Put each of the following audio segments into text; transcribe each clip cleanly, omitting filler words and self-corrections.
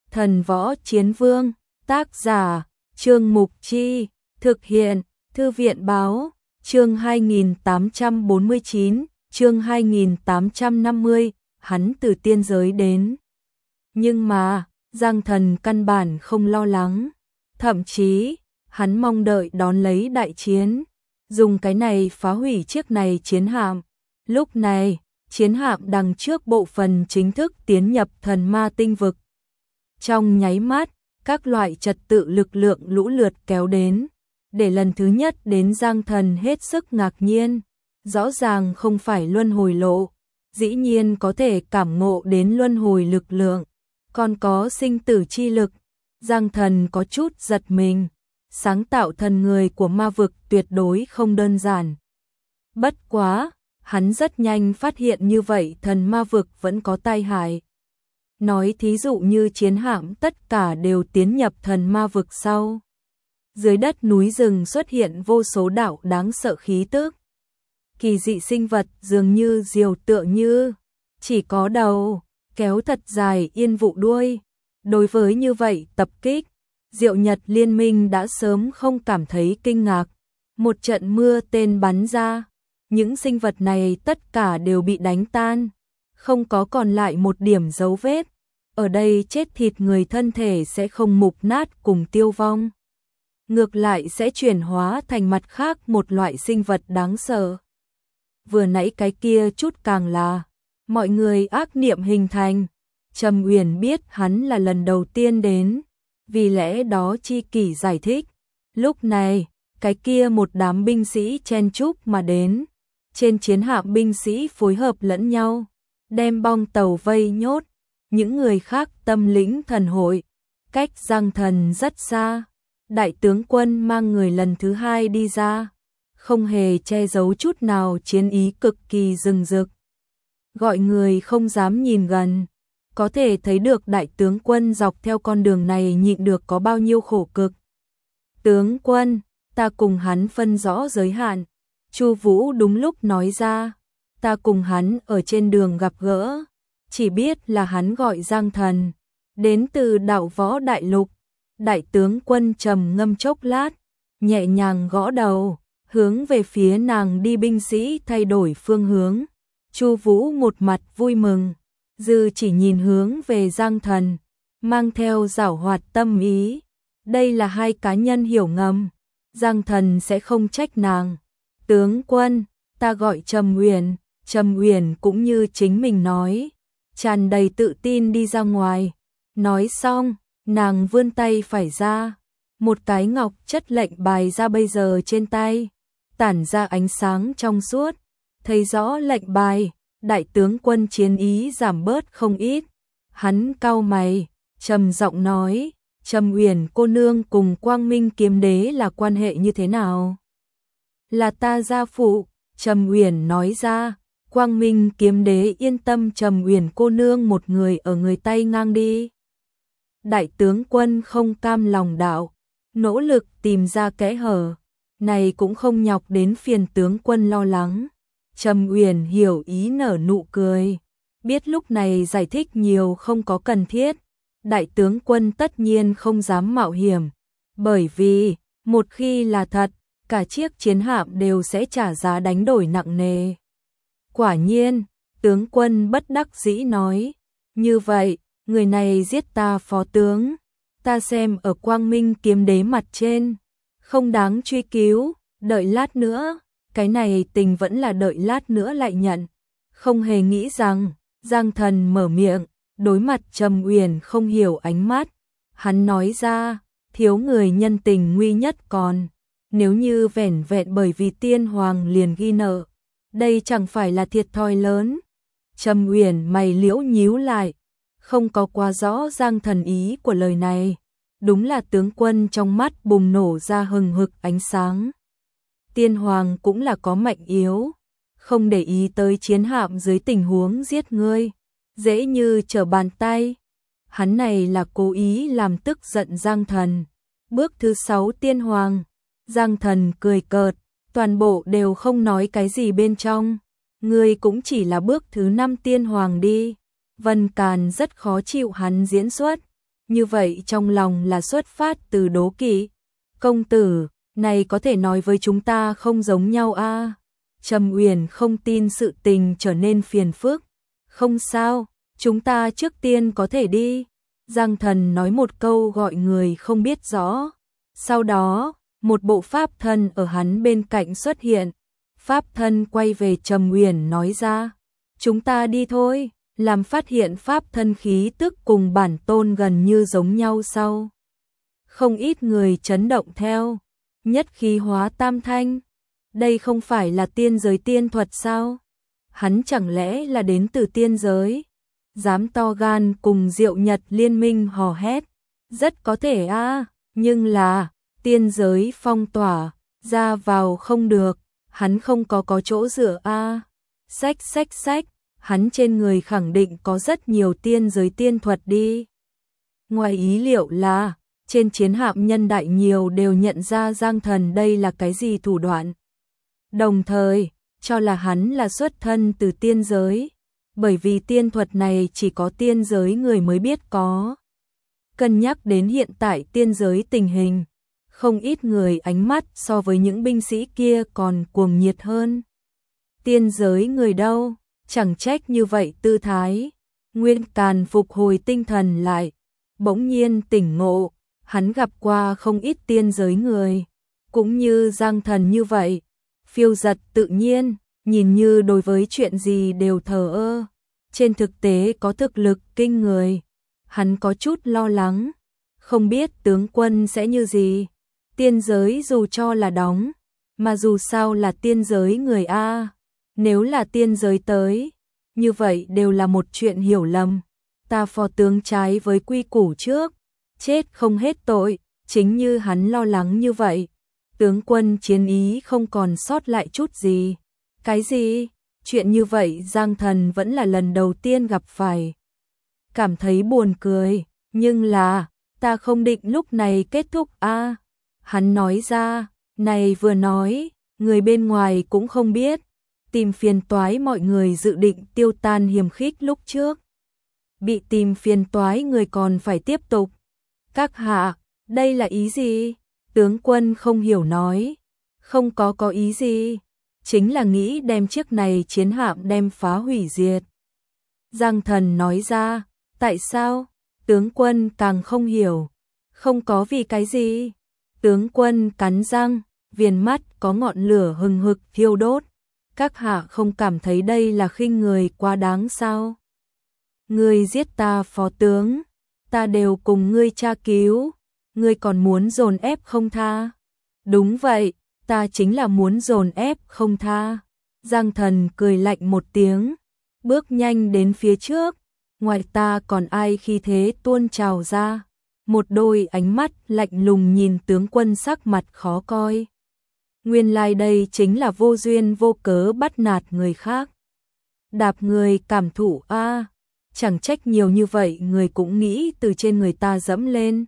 Thần Võ Chiến Vương, tác giả, Trương Mục Chi, thực hiện, Thư viện Báo, chương 2849, chương 2850, hắn từ tiên giới đến. Nhưng mà, Giang Thần căn bản không lo lắng, thậm chí, hắn mong đợi đón lấy đại chiến, dùng cái này phá hủy chiếc này chiến hạm. Lúc này, chiến hạm đằng trước bộ phận chính thức tiến nhập thần ma tinh vực. Trong nháy mắt, các loại trật tự lực lượng lũ lượt kéo đến, để lần thứ nhất đến Giang Thần hết sức ngạc nhiên. Rõ ràng không phải luân hồi lộ, dĩ nhiên có thể cảm ngộ đến luân hồi lực lượng, còn có sinh tử chi lực. Giang Thần có chút giật mình, sáng tạo thần người của ma vực tuyệt đối không đơn giản. Bất quá, hắn rất nhanh phát hiện như vậy thần ma vực vẫn có tai hại. Nói thí dụ như chiến hạm tất cả đều tiến nhập thần ma vực sau. Dưới đất núi rừng xuất hiện vô số đạo đáng sợ khí tức. Kỳ dị sinh vật dường như diều tựa như, chỉ có đầu, kéo thật dài yên vụ đuôi. Đối với như vậy tập kích, Diệu Nhật Liên minh đã sớm không cảm thấy kinh ngạc. Một trận mưa tên bắn ra, những sinh vật này tất cả đều bị đánh tan, không có còn lại một điểm dấu vết. Ở đây chết thịt người thân thể sẽ không mục nát cùng tiêu vong, ngược lại sẽ chuyển hóa thành mặt khác một loại sinh vật đáng sợ. Vừa nãy cái kia chút càng là mọi người ác niệm hình thành. Trầm Uyển biết hắn là lần đầu tiên đến, vì lẽ đó chi kỷ giải thích. Lúc này, cái kia một đám binh sĩ chen chúc mà đến. Trên chiến hạm binh sĩ phối hợp lẫn nhau, đem bong tàu vây nhốt. Những người khác tâm lĩnh thần hội, cách Giang Thần rất xa. Đại tướng quân mang người lần thứ hai đi ra, không hề che giấu chút nào, chiến ý cực kỳ rừng rực. Gọi người không dám nhìn gần, có thể thấy được đại tướng quân dọc theo con đường này nhịn được có bao nhiêu khổ cực. Tướng quân, ta cùng hắn phân rõ giới hạn. Chu Vũ đúng lúc nói ra, ta cùng hắn ở trên đường gặp gỡ, chỉ biết là hắn gọi Giang Thần, đến từ Đạo Võ Đại Lục. Đại tướng quân trầm ngâm chốc lát, nhẹ nhàng gõ đầu, hướng về phía nàng đi binh sĩ thay đổi phương hướng. Chu Vũ một mặt vui mừng, dư chỉ nhìn hướng về Giang Thần, mang theo giảo hoạt tâm ý. Đây là hai cá nhân hiểu ngầm, Giang Thần sẽ không trách nàng. Tướng quân, ta gọi Trầm Uyển. Trầm Uyển cũng như chính mình nói, tràn đầy tự tin đi ra ngoài. Nói xong, nàng vươn tay phải ra, một cái ngọc chất lệnh bài ra bây giờ trên tay, tản ra ánh sáng trong suốt. Thấy rõ lệnh bài, đại tướng quân chiến ý giảm bớt không ít. Hắn cau mày, trầm giọng nói, Trầm Uyển cô nương cùng Quang Minh kiếm đế là quan hệ như thế nào? Là ta gia phụ. Trầm Uyển nói ra. Quang Minh kiếm đế yên tâm, Trầm Uyển cô nương một người ở người tay ngang đi. Đại tướng quân không cam lòng đạo, nỗ lực tìm ra kẽ hở, này cũng không nhọc đến phiền tướng quân lo lắng. Trầm Uyển hiểu ý nở nụ cười, biết lúc này giải thích nhiều không có cần thiết. Đại tướng quân tất nhiên không dám mạo hiểm, bởi vì, một khi là thật, cả chiếc chiến hạm đều sẽ trả giá đánh đổi nặng nề. Quả nhiên, tướng quân bất đắc dĩ nói, như vậy, người này giết ta phó tướng, ta xem ở Quang Minh kiếm đế mặt trên, không đáng truy cứu, đợi lát nữa, cái này tình vẫn là đợi lát nữa lại nhận. Không hề nghĩ rằng, Giang Thần mở miệng, đối mặt Trầm Uyển không hiểu ánh mắt, hắn nói ra, thiếu người nhân tình nguy nhất còn, nếu như vẻn vẹn bởi vì tiên hoàng liền ghi nợ, đây chẳng phải là thiệt thòi lớn. Trầm Uyển mày liễu nhíu lại, không có quá rõ Giang Thần ý của lời này. Đúng là tướng quân trong mắt bùng nổ ra hừng hực ánh sáng. Tiên hoàng cũng là có mạnh yếu, không để ý tới chiến hạm dưới tình huống giết ngươi, dễ như trở bàn tay. Hắn này là cố ý làm tức giận Giang Thần. Bước thứ 6 tiên hoàng. Giang Thần cười cợt, toàn bộ đều không nói cái gì bên trong. Ngươi cũng chỉ là bước thứ 5 tiên hoàng đi. Vân Càn rất khó chịu hắn diễn xuất, như vậy trong lòng là xuất phát từ đố kỵ. Công tử, này có thể nói với chúng ta không giống nhau a. Trầm Uyển không tin sự tình trở nên phiền phức. Không sao, chúng ta trước tiên có thể đi. Giang Thần nói một câu gọi người không biết rõ. Sau đó, một bộ pháp thân ở hắn bên cạnh xuất hiện. Pháp thân quay về Trầm Uyển nói ra, chúng ta đi thôi, làm phát hiện pháp thân khí tức cùng bản tôn gần như giống nhau sau. Không ít người chấn động theo, nhất khí hóa tam thanh. Đây không phải là tiên giới tiên thuật sao? Hắn chẳng lẽ là đến từ tiên giới? Dám to gan cùng Diệu Nhật liên minh hò hét. Rất có thể a, nhưng là tiên giới phong tỏa, ra vào không được, hắn không có chỗ dựa a. Xách, hắn trên người khẳng định có rất nhiều tiên giới tiên thuật đi. Ngoài ý liệu là, trên chiến hạm nhân đại nhiều đều nhận ra Giang Thần đây là cái gì thủ đoạn. Đồng thời, cho là hắn là xuất thân từ tiên giới, bởi vì tiên thuật này chỉ có tiên giới người mới biết có. Cân nhắc đến hiện tại tiên giới tình hình, không ít người ánh mắt so với những binh sĩ kia còn cuồng nhiệt hơn. Tiên giới người đâu, chẳng trách như vậy tư thái. Nguyên Càn phục hồi tinh thần lại, bỗng nhiên tỉnh ngộ, hắn gặp qua không ít tiên giới người, cũng như Giang Thần như vậy, phiêu dật tự nhiên, nhìn như đối với chuyện gì đều thờ ơ, trên thực tế có thực lực kinh người. Hắn có chút lo lắng, không biết tướng quân sẽ như gì. Tiên giới dù cho là đóng, mà dù sao là tiên giới người a, nếu là tiên giới tới, như vậy đều là một chuyện hiểu lầm. Ta phò tướng trái với quy củ trước, chết không hết tội, chính như hắn lo lắng như vậy. Tướng quân chiến ý không còn sót lại chút gì. Cái gì? Chuyện như vậy Giang Thần vẫn là lần đầu tiên gặp phải. Cảm thấy buồn cười, nhưng là, ta không định lúc này kết thúc a. Hắn nói ra, này vừa nói, người bên ngoài cũng không biết. Tìm phiền toái mọi người dự định tiêu tan hiềm khích lúc trước. Bị tìm phiền toái người còn phải tiếp tục. Các hạ, đây là ý gì? Tướng quân không hiểu nói. Không có ý gì. Chính là nghĩ đem chiếc này chiến hạm đem phá hủy diệt. Giang Thần nói ra, tại sao? Tướng quân càng không hiểu. Không có vì cái gì. Tướng quân cắn răng, viền mắt có ngọn lửa hừng hực thiêu đốt. Các hạ không cảm thấy đây là khinh người quá đáng sao? Ngươi giết ta phó tướng, ta đều cùng ngươi tra cứu, ngươi còn muốn dồn ép không tha? Đúng vậy, ta chính là muốn dồn ép không tha. Giang Thần cười lạnh một tiếng, bước nhanh đến phía trước, ngoài ta còn ai khi thế tuôn trào ra. Một đôi ánh mắt lạnh lùng nhìn tướng quân sắc mặt khó coi. Nguyên lai đây chính là vô duyên vô cớ bắt nạt người khác. Đạp người cảm thụ a, chẳng trách nhiều như vậy người cũng nghĩ từ trên người ta dẫm lên.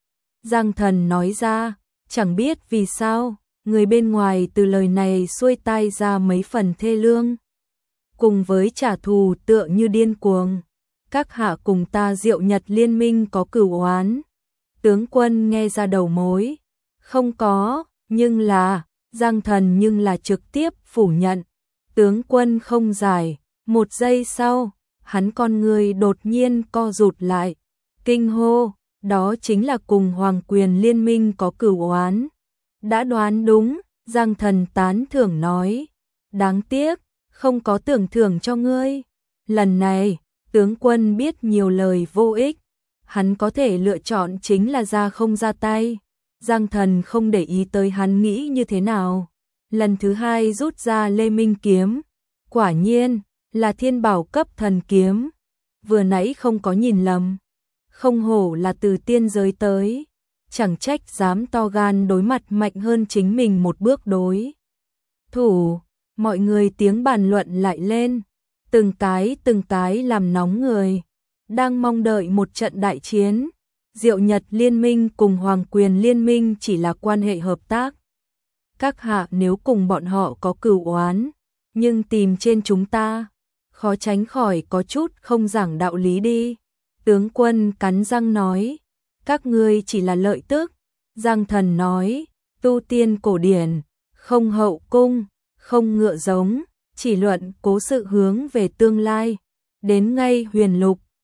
Giang Thần nói ra, chẳng biết vì sao, người bên ngoài từ lời này xuôi tai ra mấy phần thê lương. Cùng với trả thù tựa như điên cuồng, các hạ cùng ta Diệu Nhật liên minh có cửu oán. Tướng quân nghe ra đầu mối, không có, nhưng là, Giang Thần nhưng là trực tiếp phủ nhận. Tướng quân không giải, một giây sau, hắn con người đột nhiên co rụt lại, kinh hô, đó chính là cùng Hoàng Quyền liên minh có cửu oán. Đã đoán đúng, Giang Thần tán thưởng nói, đáng tiếc, không có tưởng thưởng cho ngươi. Lần này, tướng quân biết nhiều lời vô ích, hắn có thể lựa chọn chính là ra không ra tay. Giang Thần không để ý tới hắn nghĩ như thế nào. Lần thứ hai rút ra Lê Minh kiếm, quả nhiên là thiên bảo cấp thần kiếm. Vừa nãy không có nhìn lầm, không hổ là từ tiên giới tới, chẳng trách dám to gan đối mặt mạnh hơn chính mình một bước đối thủ. Mọi người tiếng bàn luận lại lên, từng cái làm nóng người, đang mong đợi một trận đại chiến. Diệu Nhật liên minh cùng Hoàng Quyền liên minh chỉ là quan hệ hợp tác. Các hạ nếu cùng bọn họ có cửu oán, nhưng tìm trên chúng ta, khó tránh khỏi có chút không giảng đạo lý đi. Tướng quân cắn răng nói, các ngươi chỉ là lợi tức. Giang Thần nói, tu tiên cổ điển, không hậu cung, không ngựa giống, chỉ luận cố sự hướng về tương lai. Đến ngay huyền lục,